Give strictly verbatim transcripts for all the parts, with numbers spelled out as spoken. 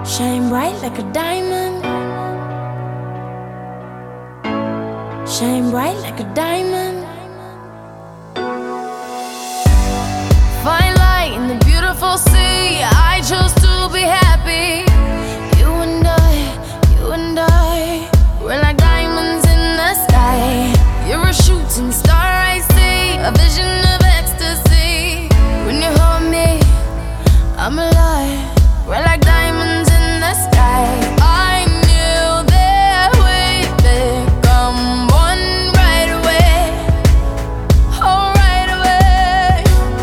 Shine bright like a diamond. Shine bright like a diamond. Find light in the beautiful sea. I chose to be happy. You and I, you and I, we're like diamonds in the sky. You're a shooting star I see, a vision of ecstasy. When you hold me, I'm alive. We're like diamonds in the sky. I knew that we'd become one right away. Oh, right away.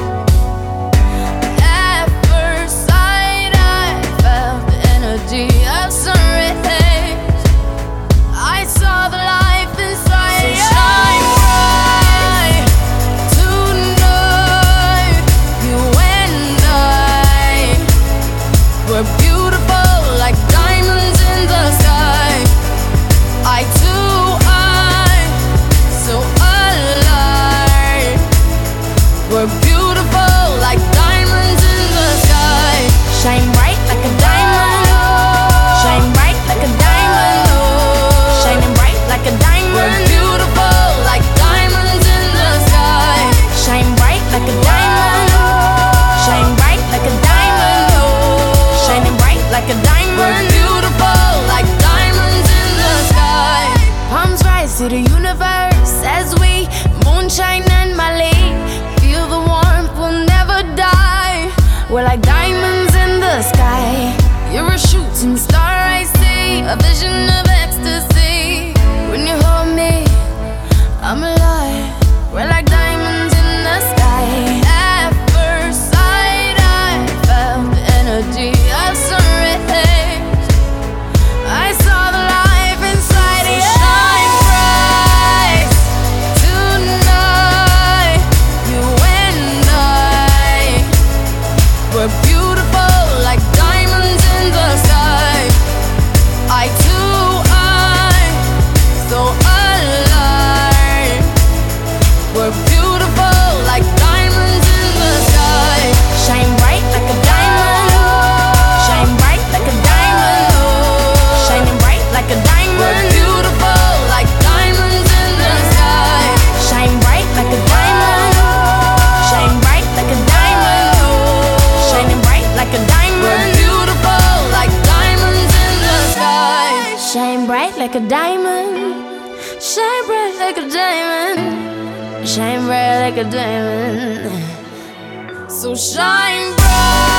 At first sight, I felt the energy of sun rays. I saw the life inside you. So shine bright tonight. You and I, we're beautiful like diamonds in the sky. I too, I, so alive. We're beautiful like diamonds in the sky. Shine bright like a diamond. Shine bright like a diamond. Shining bright like a diamond. We're beautiful like diamonds in the sky. Shine bright like a diamond. Shine bright like a diamond. Shining bright like a diamond. We're beautiful like diamonds in the sky. Palms rise to the universe as we moonshine and Mali. Feel the warmth, we'll never die. We're like diamonds in the sky. You're a shooting star I see, a vision of ecstasy. When you hold me, I'm alive. We're like diamonds in the sky. At first sight, I felt the energy of sun rays. I saw the life inside you. Shine bright tonight. You and I, we're beautiful like diamonds in the sky. I too, I, so alive. We're beautiful like diamonds in the sky. Shine bright like a diamond. Shine bright like a diamond. Shining bright like a diamond. We're beautiful like diamonds in the sky. Shine bright like a diamond. Shine bright like a diamond. Shining bright like a diamond. We're beautiful like diamonds in the sky. Shine bright like a diamond. Shine bright like a diamond. Shine bright like a diamond. So shine bright.